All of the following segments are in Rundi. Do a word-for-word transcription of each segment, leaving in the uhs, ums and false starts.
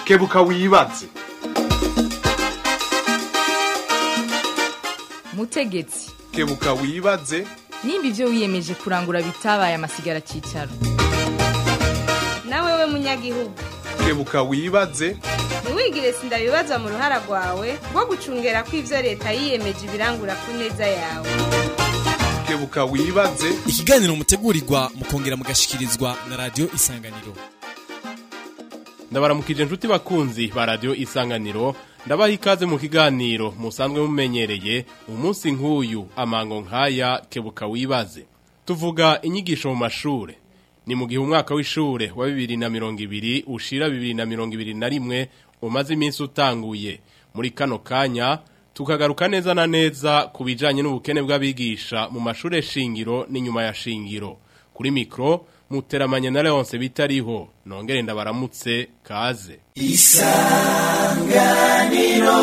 kebuka wibaze. Mutegetsi, kebuka wibaze. nimba ivyo wiyemeje kurangura bitabaye amasigara cicaro. Nawe we munyagihugu, kebuka wibaze. ntiwigire sindabibaza mu ruhara rwawe rwo gucungera ko ivyo leta yiyemeje ibirangura ku neza yawe. Kebuka wibaze. Ikiganiro mutegurirwa mukongera mugashikirizwa na Radio Isanganiro. Ndabaramukije nshuti bakunzi ba Radio Isanganiro, ndabaha ikaze mu kiganiro musanzwe mumenyereye umunsi nk'uyu amango nkaya kebuka wibaze. Tuvuga inyigisho mu mashure. Ni mu gihe umwaka w'ishure wa bibiri na mirongo ibiri ushira bibiri na mirongo ibiri na rimwe umaze iminsi utanguye. Muri kano kanya tukagaruka neza na neza ku bijanye n'ubukene bw'abigisha mu mashure shingiro n'inyuma ya shingiro. Kuri mikro muteramanye na Leonce bitariho, nongere ndabaramutse kaze. Isanganiro.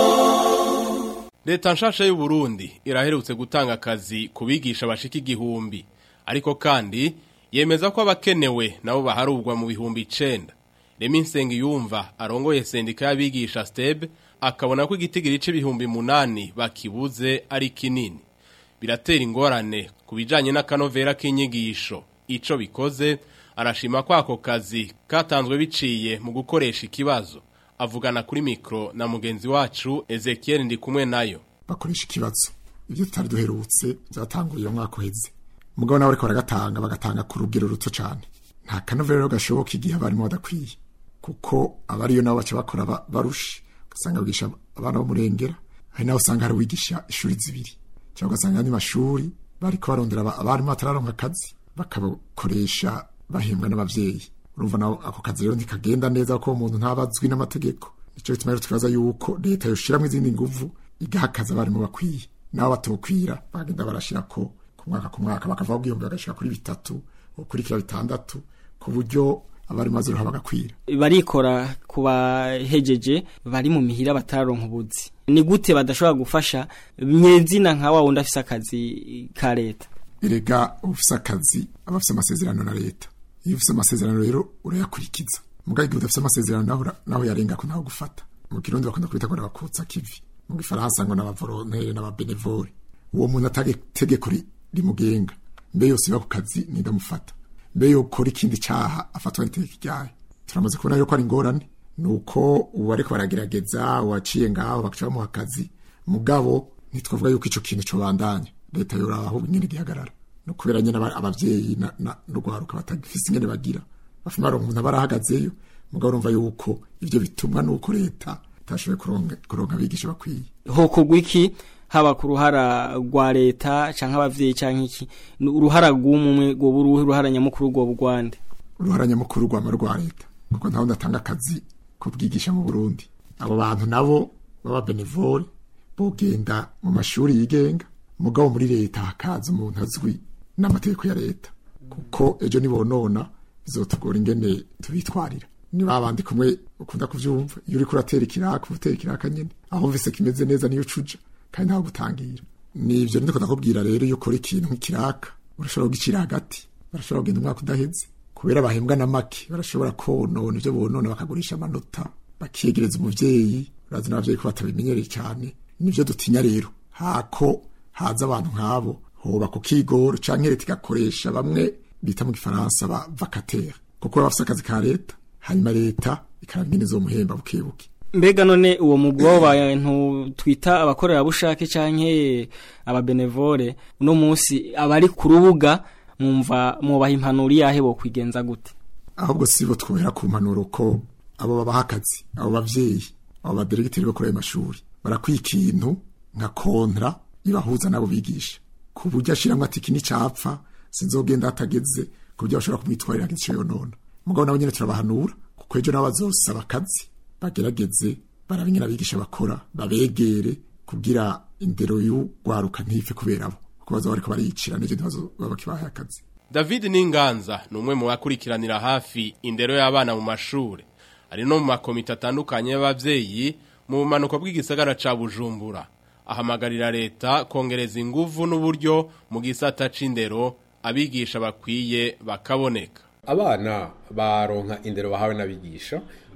Leta nshasha y'u Burundi iraherutse gutanga akazi kubigisha bashika igihumbi, ariko kandi yemeza ko abakenewe nabo baharubwa mu bihumbi icenda. Remi Nsengiyumva arongoye sendika y'abigisha S T E B akabona ko igitigiri c'ibihumbi munani bakibuze ari kinini. Biratera ingorane kubijanye n'akanovera k'inyigisho. Ico bikoze arashima ko ako kazi katanzwe biciye mu gukoresha ikibazo. Avugana kuri mikro na mugenzi wacu Ezekiel ndi kumwe nayo. Bakoresha ikibazo. Ibyo tutari duherutse byatanguriye umwaka uheze. Mugabo nawe ariko baragatanga bagatanga ku rugero ruto cyane. Nta kanovera gashoboka igihe abarimo badakwiye. Kuko abariyo nabo baca bakora barusha. Ugasanga bigisha abana bo murengera. Hari naho usanga hari wigisha ishuri zibiri. Cyangwa ugasanga andi mashuri bariko barondera abarimo batararonka akazi. Bakabakoresha bahembwa n'abavyeyi. Urumva naho ako kazi rero ntikagenda neza ko umuntu ntabazwi n'amategeko. Nico bituma rero tukaza yuko leta yoshiramwe izindi nguvu igahakaza barimo bakwiye. Naho batokwira bagenda barashira ko ku mwaka ku mwaka bakava ubwiyombe bagashika kuri bitatu kuri kira bitandatu ku buryo abari maze ruha bagakwira. Barikora kubahejeje bari mu mihira bataronka ubuzi. Ni gute badashobora gufasha nyezina nka wa wundi afise akazi ka leta? Erega ufise akazi abafise amasezerano na leta. Iyo ufise amasezerano rero urayakurikiza. Mugaye igihe udafise amasezerano naho naho yarenga ko naho gufata. Mu Kirundi bakunda kwita ko bakutsa kivi. Mu Gifaransa ngo n'abavolontaire n'ababenevole. Uwo muntu atategeko rimugenga. Mbe yose bako kazi ndamufata. Mbe yo kora ikindi caha afatwa n'itegeko ryayo. Turamaze kubona yuko ari ngorane. Nuko ubu ariko baragerageza waciye ngaho bakaca mu akazi. Mugabo nitwavuga yuko ico kintu cyo bandanya. Leta yoraho aho nyine gihagarara. No kubera nyine abavyeyi na n'urwaruka batagifise ingene bagira. Bafuma ronka nabarahagazeyo. Mugabo urumva yuko ivyo bitumwa nuko leta tashoboye kuronka kuronka abigisha bakwiye. Hoko gwiki haba ku ruhara rwa leta canke abavyeyi canke iki uruhara rw'umwe go buruhe ruhara nyamukuru rwo bugwande. Uruhara nyamukuru rwa rwa leta kuko ntaho ndatanga akazi kubwigisha mu Burundi. Abo bantu nabo baba benevole bogenda mu mashuri yigenga. Mugabo muri leta hakaza umuntu azwi n'amategeko ya leta kuko ejo nibonona bizotugora ingene tubitwarira. Ni babandi kumwe ukunda kuvyumva iyo uri kuratera ikiraka utera ikiraka nyene aho mvise kimeze neza niyo cuja kandi ntaho gutangira. Nivyo ndiko ndakubwira rero iyo ukora ikintu nk'ikiraka urashobora kugicira hagati barashobora kugenda umwaka udaheze kubera bahembwa na make barashobora konona ivyo bonona bakagurisha amanota bakiyegereza umuvyeyi urazi n'abavyeyi ko batabimenyereye cyane. Nivyo dutinya rero hako haza abantu nk'abo hoba ku kigoro canke leta igakoresha bamwe bita mu Gifaransa ba vacataire kuko bafise akazi ka leta hanyuma leta ikarabine zo muhemba bukebuke. Mbega none uwo mugwi w'abantu twita abakorera bushake canke ababenevole uno munsi abari ku rubuga mwumva mubaha impanuro yahe bo kwigenza gute? Ahubwo sibo twera ku mpanuro ko abo babaha akazi abo bavyeyi abo badiregiteri bo kuri mashuri barakwikintu nka kontra ibahuza nabo bigisha ku buryo ashiramwe ati kini capfa sinzogenda atageze ku buryo bashobora kumwitwarira gico yonona. Mugabo nabo nyene turabahanura kuko ejo nabo bazosaba akazi bagerageze barabinyira bigisha bakora babegere kugira indero y'ugwaruka ntife kubera abo kuko bazo bariko baricira n'ejo ntibazo babakibaha akazi. David Ninganza numwe mu bakurikiranira hafi indero y'abana mu mashure ari no mu makomite atandukanye y'abavyeyi mu manuko bw'igisagara ca Bujumbura. Ahamagarira leta kongereza inguvu n'uburyo mu gisata c'indero abigisha bakwiye bakaboneka. Abana baronka indero bahawe n'abigisha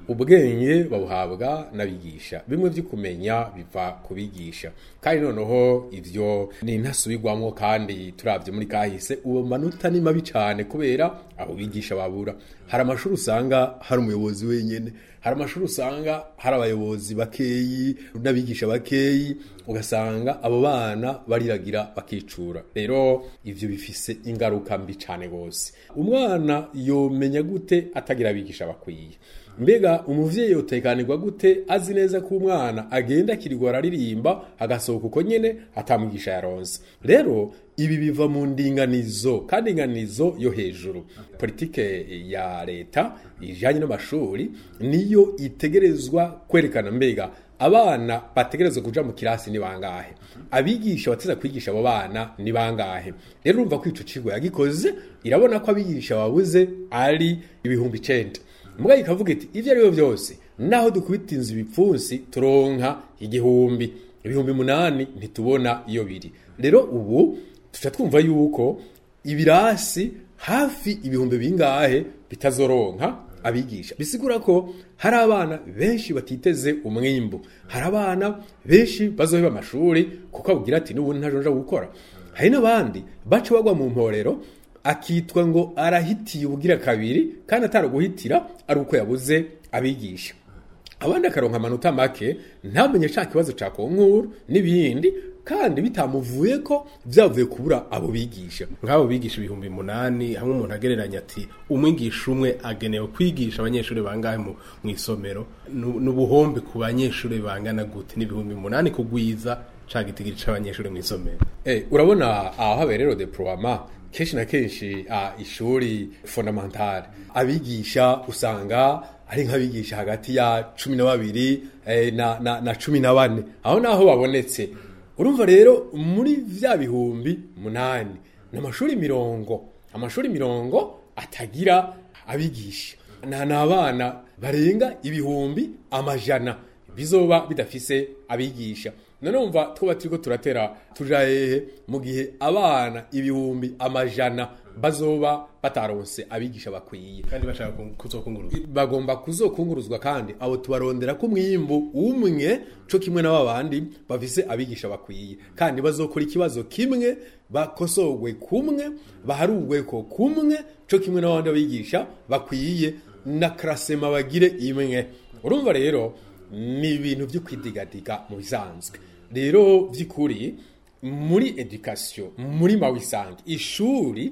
ubwenge babuhabwa n'abigisha bimwe byo kumenya biva kubigisha kandi noneho ivyo ni ntasubirwamwo kandi turavye muri kahise uwo manota ni mabi cyane kubera abo bigisha babura hari amashuri usanga hari umuyobozi wenyene hari amashuri usanga hari abayobozi bakeyi n'abigisha bakeyi ugasanga abo bana bariragira bakicura rero ivyo bifise ingaruka mbi cyane gose umwana yomenya gute atagira abigisha bakwiye mbega umuvyeyi yotekanirwa gute azi neza ko umwana agenda kirirwa aririmba agasohoka uko nyene atamwigisha yaronse rero ibi biva mu ndinganizo kandi inganizo yo hejuru politike ya leta ijanye n'amashuri niyo itegerezwa kwerekana mbega abana bategerezwa kuja mu kirasi ni bangahe abigisha bateza kwigisha abo bana ni bangahe rero urumva ko ico kigo yagikoze irabona ko abigisha babuze ari ibihumbi icenda mugaye ikavuga iti ivyo ari byo byose naho dukubitinza ibipfunsi turonka igihumbi ibihumbi munani ntitubona iyo biri rero ubu tuca twumva yuko ibirasi hafi ibihumbi bingahe bitazoronka abigisha bisigura ko hari abana benshi batiteze umwimbu hari abana benshi bazoheba amashuri kuko abugira ati n'ubundi ntajonja gukora hari n'abandi baca bagwa mu mporero akitwa ngo arahitiye ubugira kabiri kandi ataraguhitira ari uko yabuze abigisha abandi akaronka amanota make ntamenye ca kibazo ca konkuru n'ibindi kandi bitamuvuye ko vyavuye kubura abo bigisha nk'abo bigisha ibihumbi munani hamwe umuntu agereranya ati umwigisha umwe agenewe kwigisha abanyeshuri bangahe mu isomero n'ubuhombe ku banyeshuri bangana gute n'ibihumbi munani kugwiza ca gitigiri c'abanyeshuri mu isomero eh urabona aho haberero deploiement kenshi na kenshi uh, ishuri fondamentale abigisha usanga ari nk'abigisha hagati ya cumi na babiri eh, na, na, na cumi na bane aho naho babonetse urumva rero muri vya bihumbi munani n'amashuri mirongo amashuri mirongo atagira abigisha na nabana barenga ibihumbi amajana bizoba bidafise abigisha nanumva twoba turiko turatera tuja hehe mu gihe abana ibihumbi amajana bazoba bataronse abigisha bakwiye kandi bashaka kuzokunguruzwa bagomba kuzokunguruzwa kandi abo tubarondera ko mwimbu umwe co kimwe n'abandi bafise abigisha bakwiye kandi bazokora ikibazo kimwe bakosogwe kumwe baharugwe ko kumwe co kimwe n'abandi abigisha bakwiye na krasema bagire imwe urumva rero ni ibintu byo kwidigadiga mu bisanzwe rero vy'ukuri muri education muri mawisange ishuri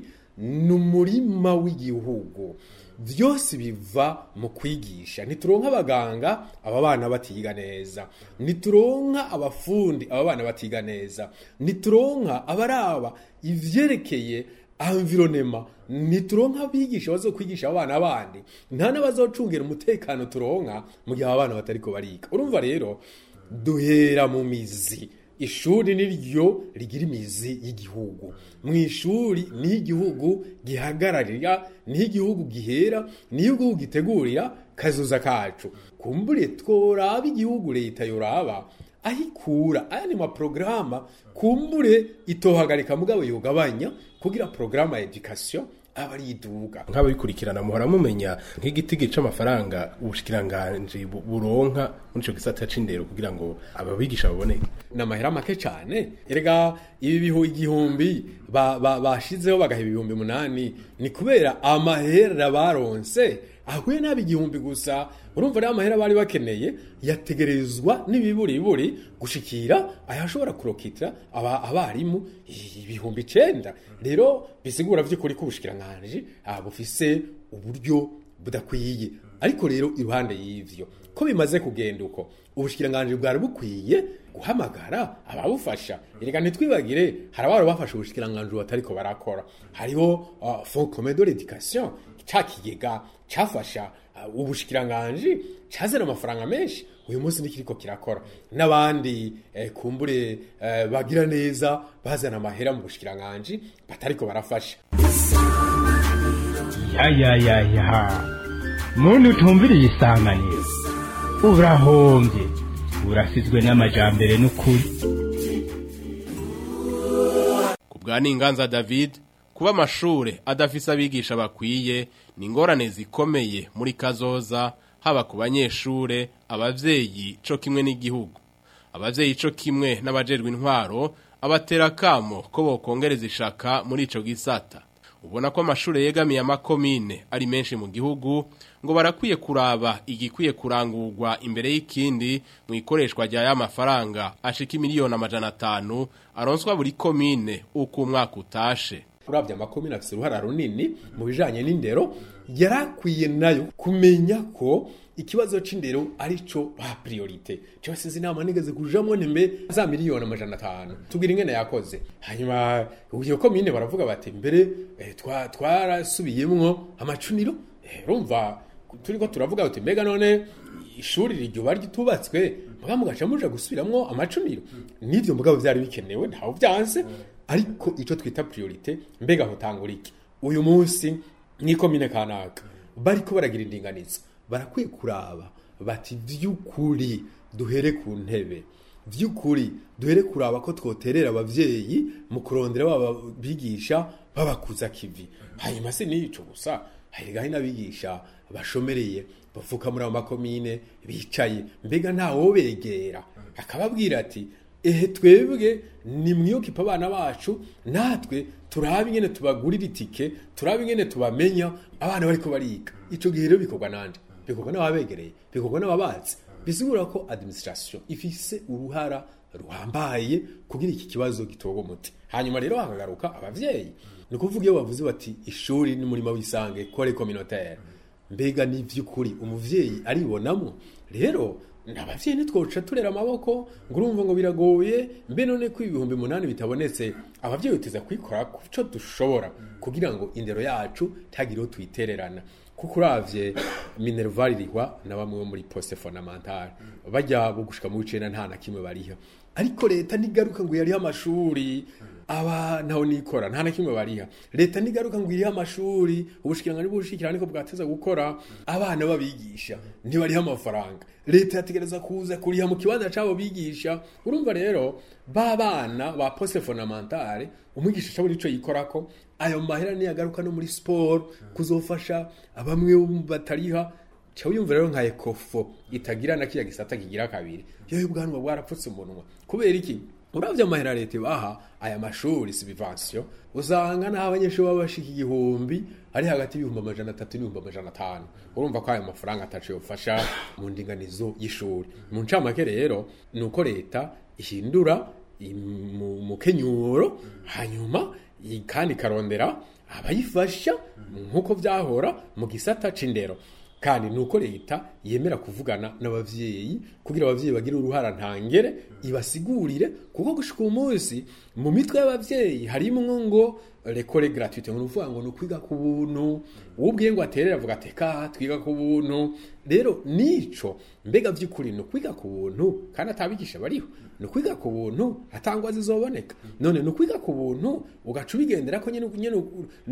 n'umurima w'igihugu vyose biva mu kwigisha nituronka abaganga aba bana batiga neza nituronka abafundi aba bana batiga neza nituronka abaraba ivyerekeye environnement nituronka abigisha bazokwigisha abana bandi nta nabazocungera umutekano turonka mu gihe abana batariko bariga urumva rero duhera mu mizi ishuri niryo rigira imizi y'igihugu mu ishuri ni igihugu gihagararira ni igihugu gihera ni igihugu gitegurira kazoza kacu kumbure tworaba igihugu leta yoraba ahikura aya ni ma programa kumbure itohagarika mugabo yogabanya kugira programa ya education abari iduga nk'ababikurikirana muhora mumenya nk'igitigi c'amafaranga ubushikiranganje buronka muri ico gisata c'indero kugira ngo ababigisha baboneke n'amahera make cyane erega ibi bihu igihumbi bashizeho ba, bagaheba ibihumbi munani ni kubera amahera baronse ahuye nabi igihumbi gusa urumva rero amahera bari bakeneye yategerezwa n'ibiburiburi gushikira ayashobora kurokita aba abarimu ibihumbi icenda rero bisigura vy'ukuri ko ubushikiranganje bufise uburyo budakwiye ariko rero iruhande y'ivyo ko bimaze kugenda uko ubushikiranganje bwari bukwiye guhamagara ababufasha erega ntitwibagire harabaro bafasha ubushikiranganje batariko barakora hariho uh, Fonds commun de l'éducation cyakigega cyafasha uh, ubushikiranganje cyazana amafaranga menshi uyu munsi nikiriko kirakora nabandi eh, kumbure eh, bagira neza bazana amahera mu bushikiranganje batariko barafasha ya ya ya ya muntu utumviriye isanganiro urahombye urasizwe n'amajambere n'ukuri kubwa Ninganza David kuba amashure adafise abigisha bakwiye ni ingorane zikomeye muri kazoza haba ku banyeshure abavyeyi co kimwe n'igihugu abavyeyi co kimwe n'abajerwe intwaro abatera kamo ko bokongereza ishaka muri ico gisata ubona ko amashure yegamiye amakomine ari menshi mu gihugu ngo barakwiye kuraba igikwiye kurangurwa imbere y'ikindi mu ikoreshwa rya ya mafaranga ashika miliyoni amajana atanu aronswa buri komine uko umwaka utashe urabye amakomine afise uruhara runini mu bijanye n'indero yarakwiye nayo kumenya ko ikibazo c'indero arico ba priorite cyo sizi nama nigeze kujamwe nembe za miliyoni amajana atanu tugira ingene yakoze hanyuma uyo komine baravuga bati mbere eh, twa twarasubiyemwo amacuniro eh, rumva turiko turavuga uti mbega none ishuri riryo bari tubatswe muga mugaca muja gusubiramwo amacuniro nivyo mugabo vyari bikenewe ntaho vyanse ariko ico twita priorite mbega hotangura iki uyu munsi ni komine kanaka bariko baragira indinganizo barakwiye kuraba bati vy'ukuri duhere ku ntebe vy'ukuri duhere kuraba ko twoterera abavyeyi mu kurondera baba bigisha babakuza kivi hanyuma se nico gusa harigaho n'abigisha bashomereye bavuka muri amakomine bicaye mbega ntawo begera akababwira ati ehe twebwe ni mwiyokipa abana bacu natwe turabe ingene tubagurira itike turabe ingene tubamenya abana bariko bariga ico gihe rero bikorwa nande bikorwa n'ababegereye bikorwa n'ababazi bisigura ko administration ifise uruhara ruhambaye kugira iki kibazo gitogo umuti hanyuma rero hakagaruka abavyeyi ni kuvuga iyo bavuze bati ishuri ni murima wisange kore communautaire mbega ni vy'ukuri umuvyeyi aribonamo rero n'abavyeyi nitwoca turera amaboko ngo urumva ngo biragoye mbe none ko ibihumbi munani bitabonetse abavyeyi uteza kwikora kuco dushobora kugira ngo indero yacu tagiro twitererana kuko uravye Minerval rihwa na bamwe muri poste fondamentale bajya bugushika mu wicena nta na kimwe bariha ariko leta nigaruka ngo yari amashuri aba ntaho nikora nta na kimwe bariha leta nigaruka ngo iri amashuri ubushikiranganje bushikirana ko bwateza gukora abana babigisha ntibariha amafaranga leta yategereza kuza kuriha mu kibanza cabo bigisha urumva rero babana ba poste fondamentale umwigisha cyaburi ico yikorako ayo mahera ni yagaruka no muri sport kuzofasha abamwe batariha cyo yumva rero nka ekofo itagira na kiya gisata kigira kabiri yo ubwanwa bwarapfutse umunwa kubera iki uravye amahera leta baha aya mashuri subvention usanga na abanyeshuri babashika igihumbi ari hagati y'ibihumbi amajana atatu n'ibihumbi amajana atanu urumva ko ayo mafaranga ataciye ufasha mu ndinganizo y'ishuri mu ncamake rero nuko leta ihindura mu kenyuro hanyuma kandi karondera abayifasha nkuko vyahora mu gisata c'indero kandi nuko leta yemera kuvugana n'abavyeyi kugira abavyeyi bagire uruhara ntangere ibasigurire kuko gushika umunsi mu mitwe y'abavyeyi harimwo ngo l'école gratuite ngo uvuga ngo nukwiga ku buntu ubwiye ngo aterera avuga ateka twiga ku buntu rero nico mbega vy'ukuri nukwiga ku buntu kandi atabigisha bariho nukwiga ku buntu atangwa zizoboneka none nukwiga ku buntu ugaca ubigendera ko nyene nyene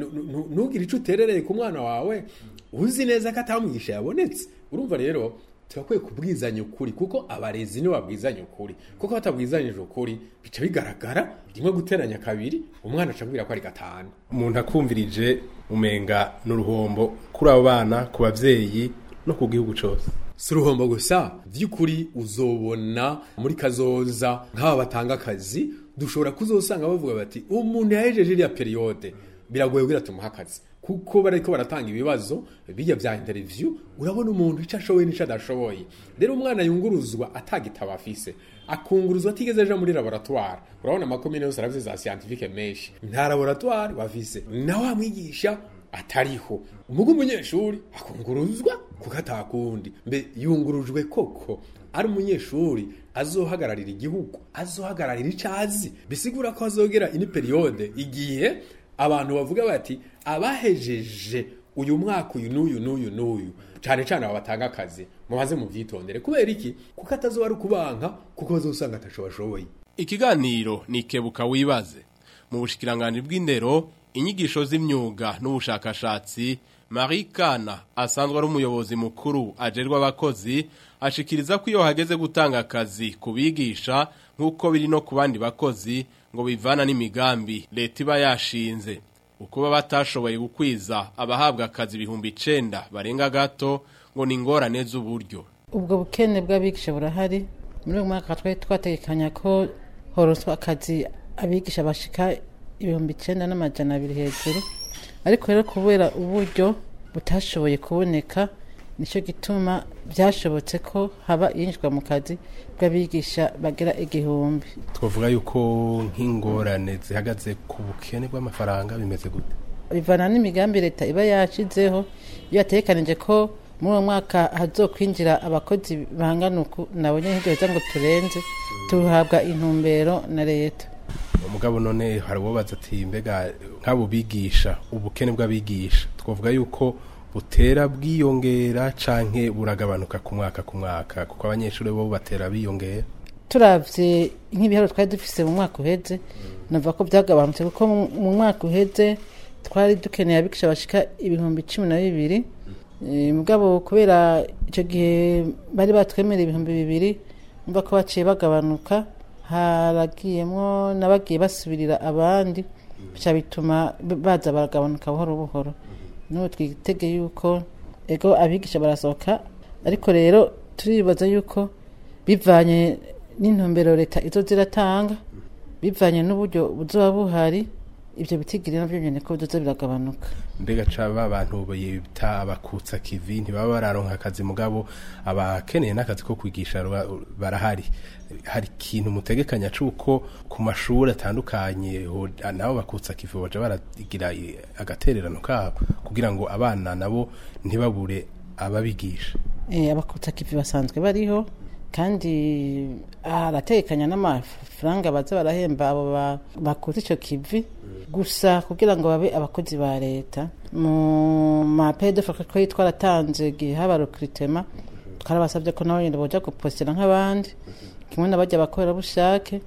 nugira ico uterereye ku mwana wawe uzi neza ko atamwigisha yabonetse urumva rero turakwiye kubwizanya ukuri kuko abarezi ni babwizanya ukuri kuko batabwizanyije ukuri bica bigaragara rimwe guteranya kabiri umwana acabwira ko ari gatanu umuntu akumvirije umenga n'uruhombo kuri abo bana ku bavyeyi no ku gihugu cose si uruhombo gusa vy'ukuri uzobona muri kazoza nk'aba batanga akazi dushobora kuzosanga bavuga bati umuntu yahejeje iriya periode biragoye kugira tumuha akazi kuko bariko baratanga ibibazo bijya vya interview urabona umuntu ico ashoboye n'ico adashoboye rero umwana yunguruzwa atagitaba afise akunguruzwa atigeze aja muri laboratoire urabona amakomine yose aravye za scientifique menshi nta laboratoire bafise nawe amwigisha atariho umugu umunyeshuri akunguruzwa kuko atakundi mbe yungurujwe koko ari umunyeshuri azohagararira igihugu azohagararira icazi bisigura ko azogera ini periode igihe abantu bavuga bati abahejeje uyu mwaka uyu n'uyu n'uyu n'uyu cyane cyane abatanga akazi mubaze mu vyitondere kubera iki kuko atazoba ari kubanka kuko bazosanga atashobashoboye ikiganiro ni kebuka wibaze mu bushikiranganje bw'indero inyigisho z'imyuga n'ubushakashatsi Marie Kana asanzwe ari umuyobozi mukuru ajerwa abakozi ashikiriza ko iyo hageze gutanga akazi kubigisha nk'uko biri no ku bandi bakozi ngo bivana n'imigambi leta iba yashinze uko batashoboye gukwiza abahabwa akazi ibihumbi icenda barenga gato ngo ni ingorane z'uburyo. Ubwo bukene bw'abigisha burahari. Muri uyu mwaka twari twategekanya ko horoswa akazi abigisha bashika ibihumbi icenda n'amajana abiri hejuru, ariko rero kubera uburyo butashoboye kuboneka nico gituma byashobotse ko haba yinjwa mu kazi bw'abigisha bagera igihumbi. Twavuga yuko nk'ingorane zihagaze ku bukene bw'amafaranga bimeze gute? Bivana n'imigambi leta iba yashizeho, iyo yatekanije ko muri uwo mwaka hazokwinjira abakozi bangana uku, nabonye nk'ibyo ngo turenze tuhabwa intumbero na leta. Umugabo none hari uwobaza ati mbega nk'abo bigisha ubukene bw'abigisha twavuga yuko butera bwiyongera canke buragabanuka ku mwaka ku mwaka kuko abanyeshuri bo batera biyongera? Turavye nk'ibiharo twari dufise mu mwaka uheze navuga ko byagabanutse kuko mu mwaka uheze twari dukeneye abigisha bashika ibihumbi cumi na bibiri. E, mugabo kubera ico gihe bari batwemereye ibihumbi bibiri umva ko baciye bagabanuka, haragiyemwo nabagiye basubirira abandi bica bituma baza baragabanuka buhoro buhoro. No twitege yuko ego abigisha barasohoka, ariko rero turibaza yuko bivanye n'intumbero leta izo ziratanga, bivanye n'uburyo buzoba buhari, ibyo bitigiri navyo nyene ko bizoza biragabanuka. Mbega caba abantu bita abakutsa kivi ntibaba bararonka akazi, mugabo abakeneye n'akazi ko kwigisha barahari. Hari ikintu mutegekanya cuko ku mashuri atandukanye nabo bakutsa kivi baje baragira agatererano kabo kugira ngo abana nabo ntibabure ababigisha? Eh, abakutsa kivi basanzwe bariho kandi aratekanya n'amafaranga baza barahemba abo bakutsa ico kivi, gusa kugira ngo babe abakozi ba leta. Mu mapede faka ko twaratanze gihe haba recruitment, twarabasabye ko nabo nyine boja gupostera nk'abandi kimwe n'abajya bakorera bushake,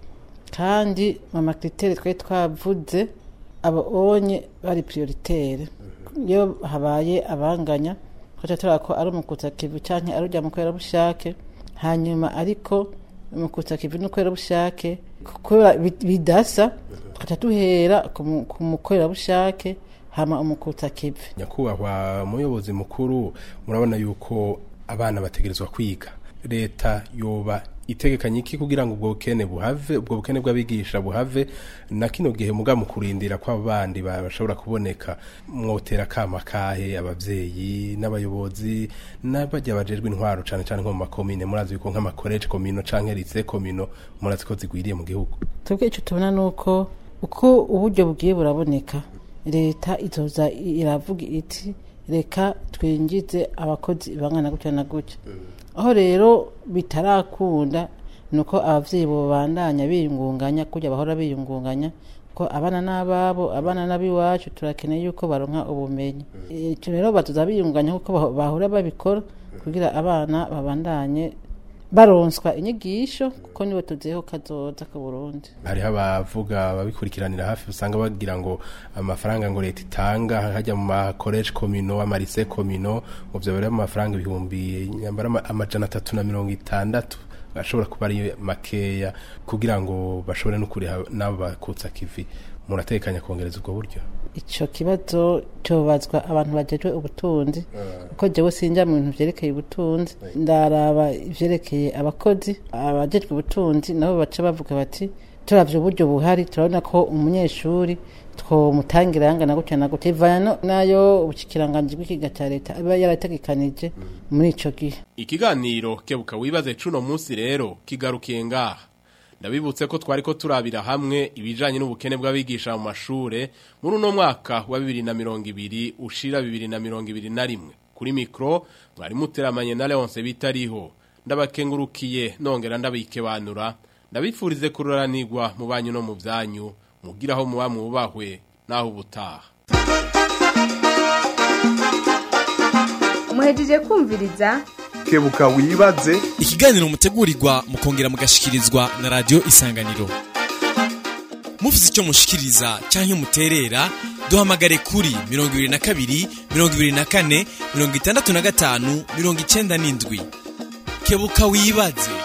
kandi mu makriteri twe twavuze abo onye bari prioritaire. Iyo habaye abanganya kwacha turako ari umukutsa kivi canke ari ujya mu korera bushake, hanyuma ariko umukutsa kivi no korera bushake kubera bidasa twacha tuhera ku mukorera bushake hama umukutsa kivi. Nyakubahwa muyobozi mukuru, murabona yuko abana bategerezwa kwiga, leta yoba itegekanye iki kugira ngo ubwo bukene buhave, ubwo bukene bw'abigisha buhave na kino gihe muga mu kurindira kwa bandi bashobora kuboneka? Mwotera kama kahe abavyeyi n'abayobozi n'abajya bajejwe intwaro cane cane nko mu makomine? Murazi yuko nk'ama college komino canke lycée komino murazi ko zigwiriye mu gihugu. Twebwe ico tubona nuko uko uburyo bugiye buraboneka, leta izoza iravuga iti reka twinjize abakozi bangana gutya na gutya. Aho rero bitarakunda nuko abavyeyi bo bandanya biyungunganya kujya bahora biyungunganya ko abana n'ababo abana nabiwacu turakeneye yuko baronka ubumenyi. Ico rero batuza biyungunganya kuko bahora babikora kugira abana babandanye baronswa inyigisho kuko niwe tuzeho kazoza ka Burundi. Hari abavuga babikurikiranira hafi usanga bagira ngo amafaranga ngo leta itanga hajya mu ma college komino ama lycée komino mu byo bari amafaranga ibihumbi nyambara amajana atatu na mirongo itandatu bashobora kuba ari makeya kugira ngo bashobore no kuri nabo bakutsa kivi. Muratekanya kongereza ubwo buryo? Ico kibazo cyobazwa abantu bajejwe ubutunzi kuko jewe sinja mu bintu vyerekeye ubutunzi, ndaraba ivyerekeye abakozi abajejwe ubutunzi nabo baca bavuga bati turavye uburyo buhari turabona ko umunyeshuri two mutangira yangana gutya na gutya ivana nayo ubukikiranganje bw'ikiga cya leta aba yarategekanije muri ico gihe. Ikiganiro kebuka wibaze cuno munsi rero kigarukiye ngaha. Ndabibutse ko twari ko turabira hamwe ibijanye n'ubukene bw'abigisha mu mashure muri uno mwaka wa bibiri na mirongo ibiri ushira bibiri na mirongo ibiri na rimwe. Kuri mikro mwari muteramanye na Leonce Bitariho. Ndabakengurukiye nongera ndabikebanura. Ndabifurize kuroranirwa mu banyu no mu byanyu, mugiraho muba mubahwe naho ubutaha. Muhejeje kumviriza Kebuka wibaze, ikiganiro mutegurirwa mukongera mugashikirizwa na radio Isanganiro. Mufite icyo mushikiriza canke muterera, duhamagare kuri mirongo ibiri na kabiri mirongo ibiri na kane mirongo itandatu na gatanu mirongo icenda n'indwi. Kebuka wibaze.